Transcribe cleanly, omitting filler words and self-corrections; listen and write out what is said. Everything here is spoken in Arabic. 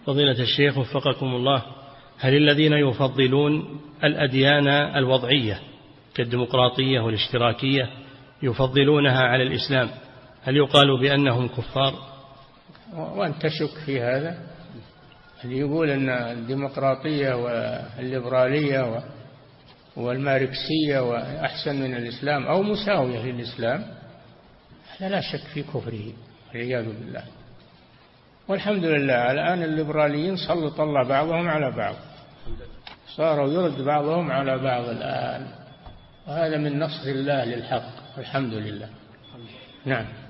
فضيلة الشيخ وفقكم الله، هل الذين يفضلون الأديان الوضعية كالديمقراطية والاشتراكية يفضلونها على الإسلام هل يقال بأنهم كفار؟ وأنت تشك في هذا؟ اللي يقول أن الديمقراطية والليبرالية والماركسية وأحسن من الإسلام أو مساوية للإسلام هذا لا شك في كفره والعياذ بالله. والحمد لله الآن الليبراليين سلط الله بعضهم على بعض، صاروا يرد بعضهم على بعض الآن، وهذا من نصر الله للحق والحمد لله. نعم.